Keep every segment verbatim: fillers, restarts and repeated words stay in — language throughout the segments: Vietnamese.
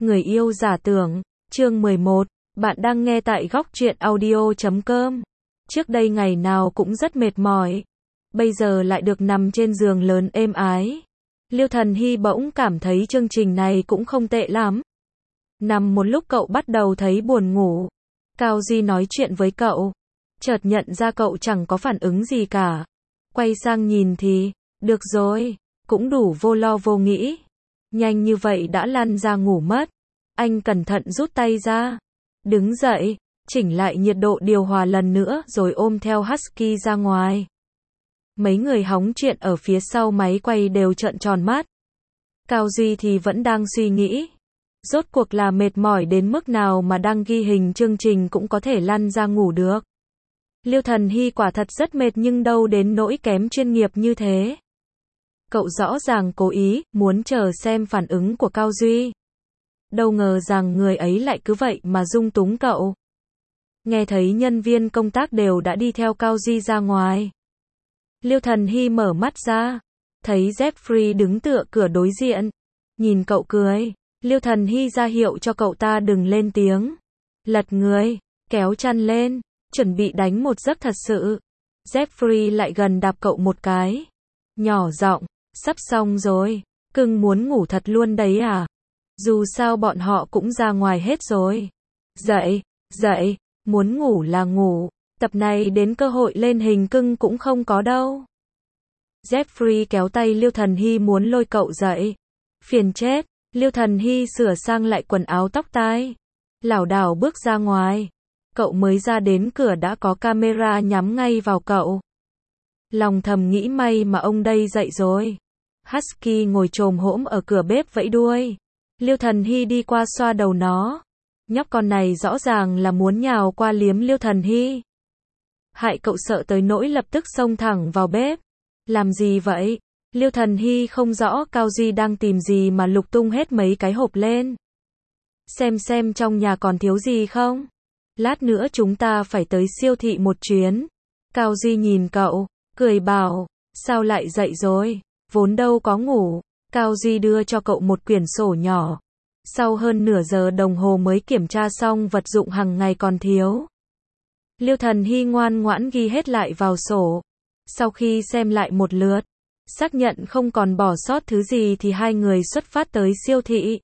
Người yêu giả tưởng, chương mười một, bạn đang nghe tại góc truyện audio chấm com. Trước đây ngày nào cũng rất mệt mỏi, bây giờ lại được nằm trên giường lớn êm ái. Liêu Thần Hy bỗng cảm thấy chương trình này cũng không tệ lắm. Nằm một lúc cậu bắt đầu thấy buồn ngủ. Cao Duy nói chuyện với cậu, chợt nhận ra cậu chẳng có phản ứng gì cả. Quay sang nhìn thì, được rồi, cũng đủ vô lo vô nghĩ. Nhanh như vậy đã lăn ra ngủ mất. Anh cẩn thận rút tay ra, đứng dậy, chỉnh lại nhiệt độ điều hòa lần nữa rồi ôm theo Husky ra ngoài. Mấy người hóng chuyện ở phía sau máy quay đều trợn tròn mắt. Cao Duy thì vẫn đang suy nghĩ, rốt cuộc là mệt mỏi đến mức nào mà đang ghi hình chương trình cũng có thể lăn ra ngủ được. Liêu Thần Hy quả thật rất mệt nhưng đâu đến nỗi kém chuyên nghiệp như thế. Cậu rõ ràng cố ý, muốn chờ xem phản ứng của Cao Duy. Đâu ngờ rằng người ấy lại cứ vậy mà dung túng cậu. Nghe thấy nhân viên công tác đều đã đi theo Cao Duy ra ngoài. Liêu Thần Hy mở mắt ra, thấy Jeffrey đứng tựa cửa đối diện. Nhìn cậu cười, Liêu Thần Hy ra hiệu cho cậu ta đừng lên tiếng. Lật người, kéo chăn lên, chuẩn bị đánh một giấc thật sự. Jeffrey lại gần đạp cậu một cái. Nhỏ giọng, sắp xong rồi, cưng muốn ngủ thật luôn đấy à? Dù sao bọn họ cũng ra ngoài hết rồi. Dậy, dậy, muốn ngủ là ngủ, tập này đến cơ hội lên hình cưng cũng không có đâu. Jeffrey kéo tay Liêu Thần Hy muốn lôi cậu dậy. Phiền chết, Liêu Thần Hy sửa sang lại quần áo tóc tai, lảo đảo bước ra ngoài. Cậu mới ra đến cửa đã có camera nhắm ngay vào cậu. Lòng thầm nghĩ may mà ông đây dậy rồi. Husky ngồi chồm hổm ở cửa bếp vẫy đuôi. Liêu Thần Hy đi qua xoa đầu nó. Nhóc con này rõ ràng là muốn nhào qua liếm Liêu Thần Hy. Hại cậu sợ tới nỗi lập tức xông thẳng vào bếp. Làm gì vậy? Liêu Thần Hy không rõ Cao Duy đang tìm gì mà lục tung hết mấy cái hộp lên. Xem xem trong nhà còn thiếu gì không? Lát nữa chúng ta phải tới siêu thị một chuyến. Cao Duy nhìn cậu, cười bảo, sao lại dậy rồi? Vốn đâu có ngủ. Cao Duy đưa cho cậu một quyển sổ nhỏ. Sau hơn nửa giờ đồng hồ mới kiểm tra xong vật dụng hàng ngày còn thiếu. Liêu Thần Hy ngoan ngoãn ghi hết lại vào sổ. Sau khi xem lại một lượt, xác nhận không còn bỏ sót thứ gì thì hai người xuất phát tới siêu thị.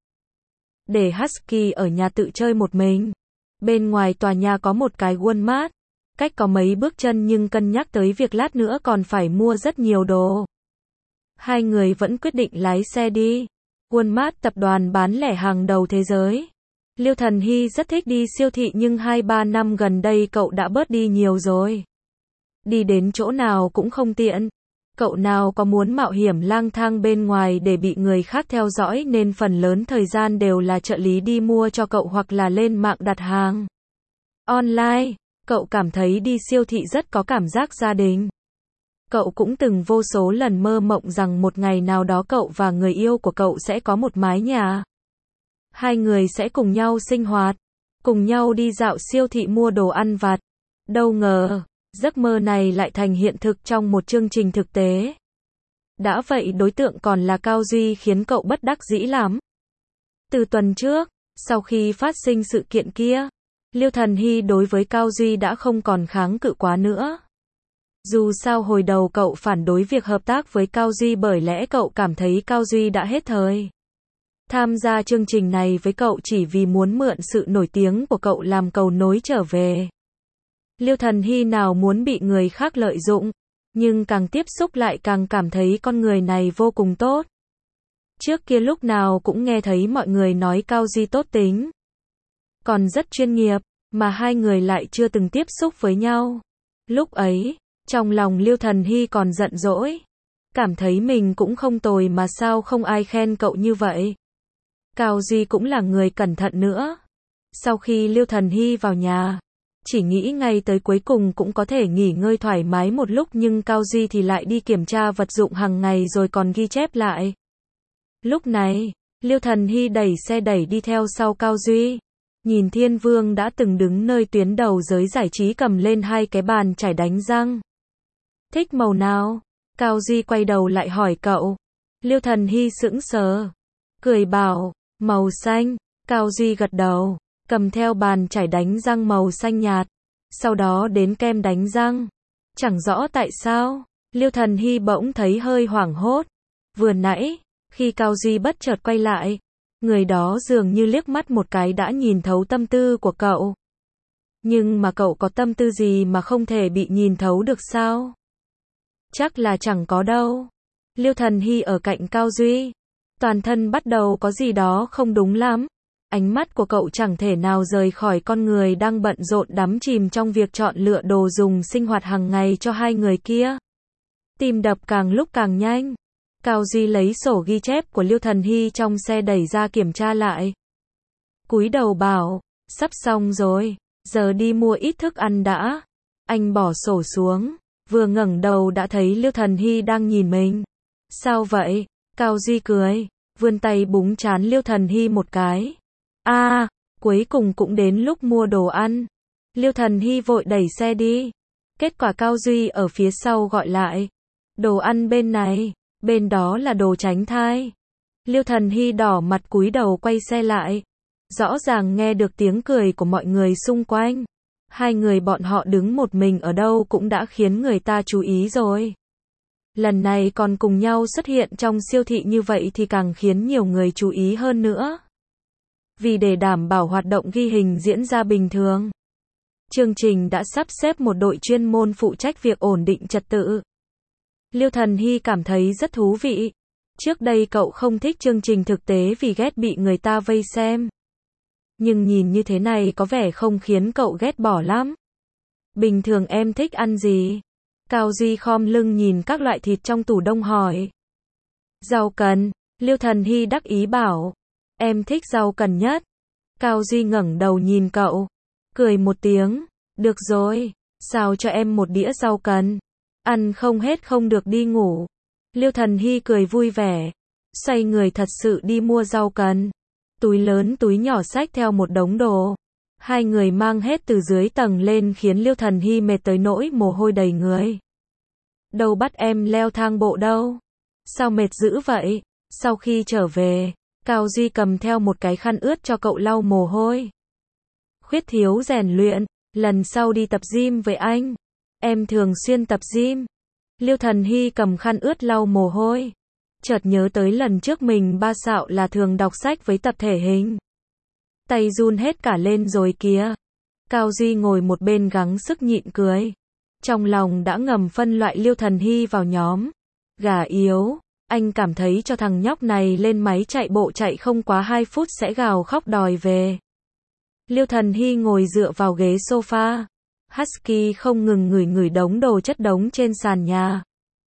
Để Husky ở nhà tự chơi một mình. Bên ngoài tòa nhà có một cái Walmart. Cách có mấy bước chân nhưng cân nhắc tới việc lát nữa còn phải mua rất nhiều đồ. Hai người vẫn quyết định lái xe đi. Walmart tập đoàn bán lẻ hàng đầu thế giới. Liêu Thần Hy rất thích đi siêu thị nhưng hai ba năm gần đây cậu đã bớt đi nhiều rồi. Đi đến chỗ nào cũng không tiện. Cậu nào có muốn mạo hiểm lang thang bên ngoài để bị người khác theo dõi nên phần lớn thời gian đều là trợ lý đi mua cho cậu hoặc là lên mạng đặt hàng online. Cậu cảm thấy đi siêu thị rất có cảm giác gia đình. Cậu cũng từng vô số lần mơ mộng rằng một ngày nào đó cậu và người yêu của cậu sẽ có một mái nhà. Hai người sẽ cùng nhau sinh hoạt, cùng nhau đi dạo siêu thị mua đồ ăn vặt. Đâu ngờ, giấc mơ này lại thành hiện thực trong một chương trình thực tế. Đã vậy đối tượng còn là Cao Duy khiến cậu bất đắc dĩ lắm. Từ tuần trước, sau khi phát sinh sự kiện kia, Liêu Thần Hy đối với Cao Duy đã không còn kháng cự quá nữa. Dù sao hồi đầu cậu phản đối việc hợp tác với Cao Duy bởi lẽ cậu cảm thấy Cao Duy đã hết thời. Tham gia chương trình này với cậu chỉ vì muốn mượn sự nổi tiếng của cậu làm cầu nối trở về. Liêu Thần Hy nào muốn bị người khác lợi dụng, nhưng càng tiếp xúc lại càng cảm thấy con người này vô cùng tốt. Trước kia lúc nào cũng nghe thấy mọi người nói Cao Duy tốt tính, còn rất chuyên nghiệp, mà hai người lại chưa từng tiếp xúc với nhau. Lúc ấy, trong lòng Liêu Thần Hy còn giận dỗi, cảm thấy mình cũng không tồi mà sao không ai khen cậu như vậy. Cao Duy cũng là người cẩn thận nữa. Sau khi Liêu Thần Hy vào nhà, chỉ nghĩ ngay tới cuối cùng cũng có thể nghỉ ngơi thoải mái một lúc nhưng Cao Duy thì lại đi kiểm tra vật dụng hàng ngày rồi còn ghi chép lại. Lúc này, Liêu Thần Hy đẩy xe đẩy đi theo sau Cao Duy. Nhìn Thiên Vương đã từng đứng nơi tuyến đầu giới giải trí cầm lên hai cái bàn chải đánh răng. Thích màu nào? Cao Duy quay đầu lại hỏi cậu. Liêu Thần Hy sững sờ, cười bảo, màu xanh. Cao Duy gật đầu, cầm theo bàn chải đánh răng màu xanh nhạt, sau đó đến kem đánh răng. Chẳng rõ tại sao, Liêu Thần Hy bỗng thấy hơi hoảng hốt. Vừa nãy, khi Cao Duy bất chợt quay lại, người đó dường như liếc mắt một cái đã nhìn thấu tâm tư của cậu. Nhưng mà cậu có tâm tư gì mà không thể bị nhìn thấu được sao? Chắc là chẳng có đâu. Liêu Thần Hy ở cạnh Cao Duy, toàn thân bắt đầu có gì đó không đúng lắm. Ánh mắt của cậu chẳng thể nào rời khỏi con người đang bận rộn đắm chìm trong việc chọn lựa đồ dùng sinh hoạt hàng ngày cho hai người kia. Tim đập càng lúc càng nhanh. Cao Duy lấy sổ ghi chép của Liêu Thần Hy trong xe đẩy ra kiểm tra lại. Cúi đầu bảo, sắp xong rồi, giờ đi mua ít thức ăn đã. Anh bỏ sổ xuống, vừa ngẩng đầu đã thấy Liêu Thần Hy đang nhìn mình. Sao vậy? Cao Duy cười, vươn tay búng trán Liêu Thần Hy một cái. A, à, cuối cùng cũng đến lúc mua đồ ăn. Liêu Thần Hy vội đẩy xe đi. Kết quả Cao Duy ở phía sau gọi lại. Đồ ăn bên này, bên đó là đồ tránh thai. Liêu Thần Hy đỏ mặt cúi đầu quay xe lại. Rõ ràng nghe được tiếng cười của mọi người xung quanh. Hai người bọn họ đứng một mình ở đâu cũng đã khiến người ta chú ý rồi. Lần này còn cùng nhau xuất hiện trong siêu thị như vậy thì càng khiến nhiều người chú ý hơn nữa. Vì để đảm bảo hoạt động ghi hình diễn ra bình thường, chương trình đã sắp xếp một đội chuyên môn phụ trách việc ổn định trật tự. Liêu Thần Hy cảm thấy rất thú vị. Trước đây cậu không thích chương trình thực tế vì ghét bị người ta vây xem. Nhưng nhìn như thế này có vẻ không khiến cậu ghét bỏ lắm. Bình thường em thích ăn gì? Cao Duy khom lưng nhìn các loại thịt trong tủ đông hỏi. Rau cần, Liêu Thần Hy đắc ý bảo. Em thích rau cần nhất. Cao Duy ngẩng đầu nhìn cậu, cười một tiếng. Được rồi, xào cho em một đĩa rau cần. Ăn không hết không được đi ngủ. Liêu Thần Hy cười vui vẻ, xoay người thật sự đi mua rau cần. Túi lớn túi nhỏ xách theo một đống đồ. Hai người mang hết từ dưới tầng lên khiến Liêu Thần Hy mệt tới nỗi mồ hôi đầy người. Đâu bắt em leo thang bộ đâu. Sao mệt dữ vậy? Sau khi trở về, Cao Duy cầm theo một cái khăn ướt cho cậu lau mồ hôi. Khuyết thiếu rèn luyện, lần sau đi tập gym với anh. Em thường xuyên tập gym. Liêu Thần Hy cầm khăn ướt lau mồ hôi. Chợt nhớ tới lần trước mình ba xạo là thường đọc sách với tập thể hình. Tay run hết cả lên rồi kìa. Cao Duy ngồi một bên gắng sức nhịn cười. Trong lòng đã ngầm phân loại Liêu Thần Hy vào nhóm gà yếu. Anh cảm thấy cho thằng nhóc này lên máy chạy bộ chạy không quá hai phút sẽ gào khóc đòi về. Liêu Thần Hy ngồi dựa vào ghế sofa. Husky không ngừng ngửi ngửi đống đồ chất đống trên sàn nhà.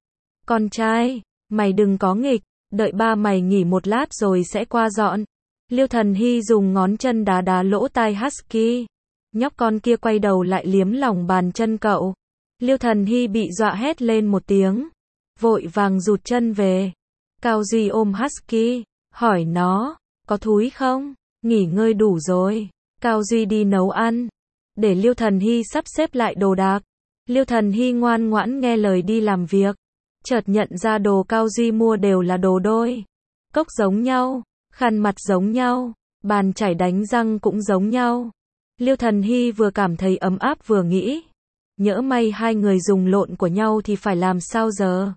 Con trai, mày đừng có nghịch, đợi ba mày nghỉ một lát rồi sẽ qua dọn. Liêu Thần Hy dùng ngón chân đá đá lỗ tai Husky. Nhóc con kia quay đầu lại liếm lòng bàn chân cậu. Liêu Thần Hy bị dọa hét lên một tiếng, vội vàng rụt chân về. Cao Duy ôm Husky, hỏi nó, có thúi không? Nghỉ ngơi đủ rồi. Cao Duy đi nấu ăn, để Liêu Thần Hy sắp xếp lại đồ đạc. Liêu Thần Hy ngoan ngoãn nghe lời đi làm việc. Chợt nhận ra đồ Cao Duy mua đều là đồ đôi. Cốc giống nhau, khăn mặt giống nhau, bàn chải đánh răng cũng giống nhau. Liêu Thần Hy vừa cảm thấy ấm áp vừa nghĩ, nhỡ may hai người dùng lộn của nhau thì phải làm sao giờ?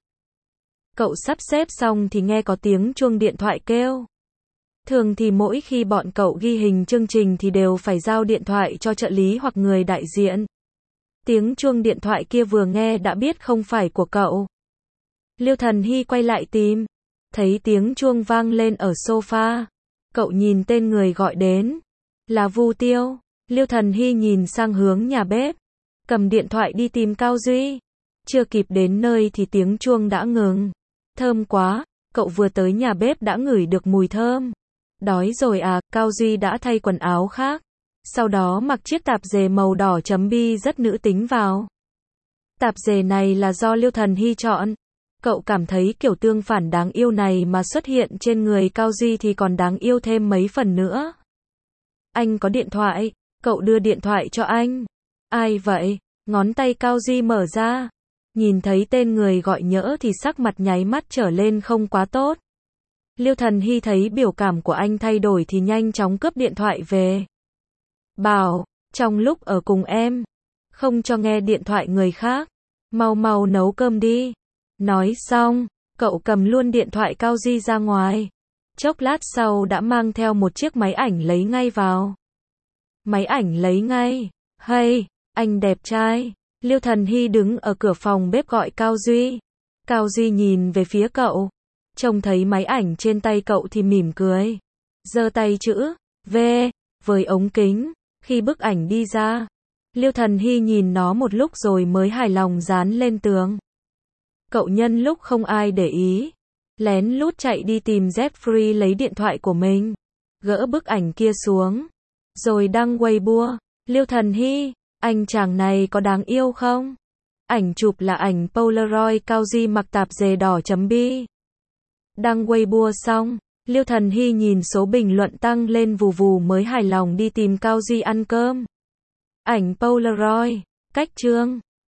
Cậu sắp xếp xong thì nghe có tiếng chuông điện thoại kêu. Thường thì mỗi khi bọn cậu ghi hình chương trình thì đều phải giao điện thoại cho trợ lý hoặc người đại diện. Tiếng chuông điện thoại kia vừa nghe đã biết không phải của cậu. Liêu Thần Hy quay lại tìm, thấy tiếng chuông vang lên ở sofa. Cậu nhìn tên người gọi đến, là Vu Tiêu. Liêu Thần Hy nhìn sang hướng nhà bếp, cầm điện thoại đi tìm Cao Duy. Chưa kịp đến nơi thì tiếng chuông đã ngừng. Thơm quá, cậu vừa tới nhà bếp đã ngửi được mùi thơm. Đói rồi à? Cao Duy đã thay quần áo khác, sau đó mặc chiếc tạp dề màu đỏ chấm bi rất nữ tính vào. Tạp dề này là do Liêu Thần Hy chọn. Cậu cảm thấy kiểu tương phản đáng yêu này mà xuất hiện trên người Cao Duy thì còn đáng yêu thêm mấy phần nữa. Anh có điện thoại, cậu đưa điện thoại cho anh. Ai vậy? Ngón tay Cao Duy mở ra. Nhìn thấy tên người gọi nhỡ thì sắc mặt nháy mắt trở lên không quá tốt. Liêu Thần Hy thấy biểu cảm của anh thay đổi thì nhanh chóng cướp điện thoại về. Bảo, trong lúc ở cùng em, không cho nghe điện thoại người khác, mau mau nấu cơm đi. Nói xong, cậu cầm luôn điện thoại Cao Di ra ngoài. Chốc lát sau đã mang theo một chiếc máy ảnh lấy ngay vào. Máy ảnh lấy ngay. Hay, anh đẹp trai. Liêu Thần Hy đứng ở cửa phòng bếp gọi Cao Duy. Cao Duy nhìn về phía cậu. Trông thấy máy ảnh trên tay cậu thì mỉm cười. Giơ tay chữ V với ống kính. Khi bức ảnh đi ra, Liêu Thần Hy nhìn nó một lúc rồi mới hài lòng dán lên tường. Cậu nhân lúc không ai để ý, lén lút chạy đi tìm Jeffrey lấy điện thoại của mình, gỡ bức ảnh kia xuống, rồi đăng Weibo. Liêu Thần Hy, anh chàng này có đáng yêu không? Ảnh chụp là ảnh Polaroid Cao Di mặc tạp dề đỏ chấm bi. Đăng Weibo xong, Liêu Thần Hy nhìn số bình luận tăng lên vù vù mới hài lòng đi tìm Cao Di ăn cơm. Ảnh Polaroid, cách trương.